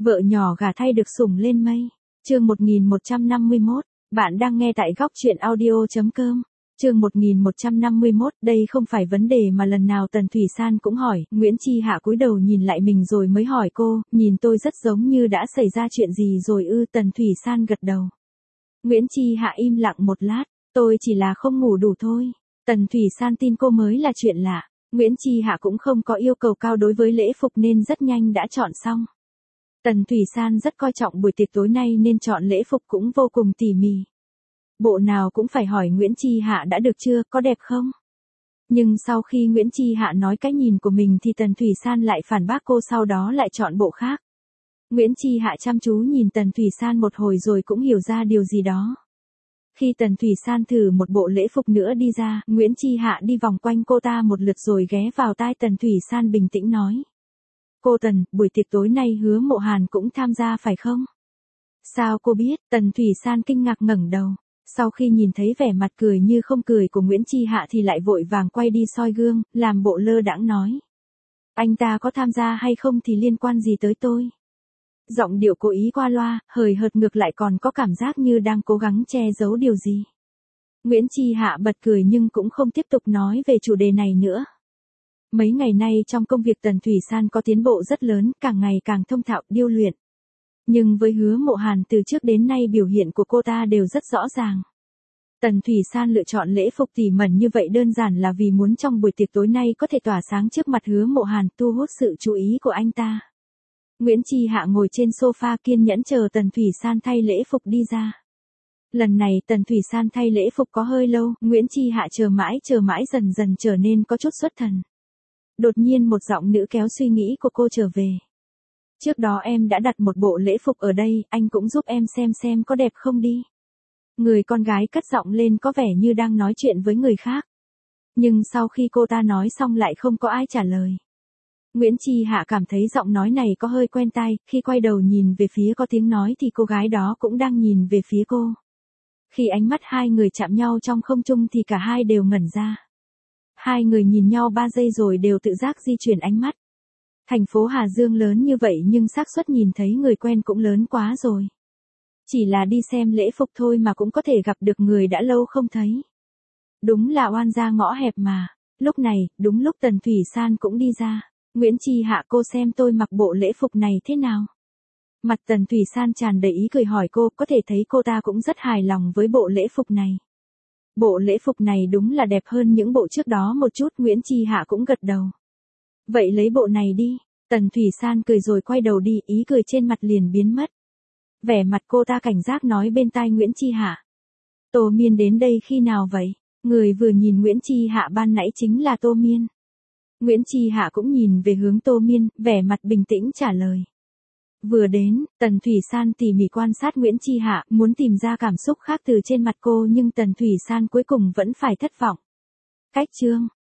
Vợ nhỏ gả thay được sủng lên mây. Chương 1151, bạn đang nghe tại góc truyện audio.com. Chương 1151, đây không phải vấn đề mà lần nào Tần Thủy San cũng hỏi. Nguyễn Chi Hạ cúi đầu nhìn lại mình rồi mới hỏi cô, nhìn tôi rất giống như đã xảy ra chuyện gì rồi ư? Tần Thủy San gật đầu. Nguyễn Chi Hạ im lặng một lát, tôi chỉ là không ngủ đủ thôi. Tần Thủy San tin cô mới là chuyện lạ. Nguyễn Chi Hạ cũng không có yêu cầu cao đối với lễ phục nên rất nhanh đã chọn xong. Tần Thủy San rất coi trọng buổi tiệc tối nay nên chọn lễ phục cũng vô cùng tỉ mỉ. Bộ nào cũng phải hỏi Nguyễn Chi Hạ đã được chưa, có đẹp không? Nhưng sau khi Nguyễn Chi Hạ nói cái nhìn của mình thì Tần Thủy San lại phản bác cô, sau đó lại chọn bộ khác. Nguyễn Chi Hạ chăm chú nhìn Tần Thủy San một hồi rồi cũng hiểu ra điều gì đó. Khi Tần Thủy San thử một bộ lễ phục nữa đi ra, Nguyễn Chi Hạ đi vòng quanh cô ta một lượt rồi ghé vào tai Tần Thủy San bình tĩnh nói. Cô Tần, buổi tiệc tối nay Hứa Mộ Hàn cũng tham gia phải không? Sao cô biết? Tần Thủy San kinh ngạc ngẩng đầu. Sau khi nhìn thấy vẻ mặt cười như không cười của Nguyễn Chi Hạ thì lại vội vàng quay đi soi gương, làm bộ lơ đãng nói. Anh ta có tham gia hay không thì liên quan gì tới tôi? Giọng điệu cố ý qua loa, hời hợt, ngược lại còn có cảm giác như đang cố gắng che giấu điều gì. Nguyễn Chi Hạ bật cười nhưng cũng không tiếp tục nói về chủ đề này nữa. Mấy ngày nay trong công việc Tần Thủy San có tiến bộ rất lớn, càng ngày càng thông thạo điêu luyện. Nhưng với Hứa Mộ Hàn từ trước đến nay biểu hiện của cô ta đều rất rõ ràng. Tần Thủy San lựa chọn lễ phục tỉ mẩn như vậy đơn giản là vì muốn trong buổi tiệc tối nay có thể tỏa sáng trước mặt Hứa Mộ Hàn, thu hút sự chú ý của anh ta. Nguyễn Chi Hạ ngồi trên sofa kiên nhẫn chờ Tần Thủy San thay lễ phục đi ra. Lần này Tần Thủy San thay lễ phục có hơi lâu, Nguyễn Chi Hạ chờ mãi dần dần trở nên có chút xuất thần. Đột nhiên một giọng nữ kéo suy nghĩ của cô trở về. Trước đó em đã đặt một bộ lễ phục ở đây, anh cũng giúp em xem có đẹp không đi. Người con gái cất giọng lên có vẻ như đang nói chuyện với người khác. Nhưng sau khi cô ta nói xong lại không có ai trả lời. Nguyễn Chi Hạ cảm thấy giọng nói này có hơi quen tai, khi quay đầu nhìn về phía có tiếng nói thì cô gái đó cũng đang nhìn về phía cô. Khi ánh mắt hai người chạm nhau trong không trung thì cả hai đều ngẩn ra. Hai người nhìn nhau 3 giây rồi đều tự giác di chuyển ánh mắt. Thành phố Hà Dương lớn như vậy nhưng xác suất nhìn thấy người quen cũng lớn quá rồi. Chỉ là đi xem lễ phục thôi mà cũng có thể gặp được người đã lâu không thấy. Đúng là oan gia ngõ hẹp mà. Lúc này, đúng lúc Tần Thủy San cũng đi ra. Nguyễn Chi Hạ, cô xem tôi mặc bộ lễ phục này thế nào? Mặt Tần Thủy San tràn đầy ý cười hỏi cô, có thể thấy cô ta cũng rất hài lòng với bộ lễ phục này. Bộ lễ phục này đúng là đẹp hơn những bộ trước đó một chút. Nguyễn Chi Hạ cũng gật đầu. Vậy lấy bộ này đi. Tần Thủy San cười rồi quay đầu đi, ý cười trên mặt liền biến mất. Vẻ mặt cô ta cảnh giác nói bên tai Nguyễn Chi Hạ. Tô Miên đến đây khi nào vậy? Người vừa nhìn Nguyễn Chi Hạ ban nãy chính là Tô Miên. Nguyễn Chi Hạ cũng nhìn về hướng Tô Miên, vẻ mặt bình tĩnh trả lời. Vừa đến, Tần Thủy San tỉ mỉ quan sát Nguyễn Chi Hạ, muốn tìm ra cảm xúc khác từ trên mặt cô nhưng Tần Thủy San cuối cùng vẫn phải thất vọng. Cách chương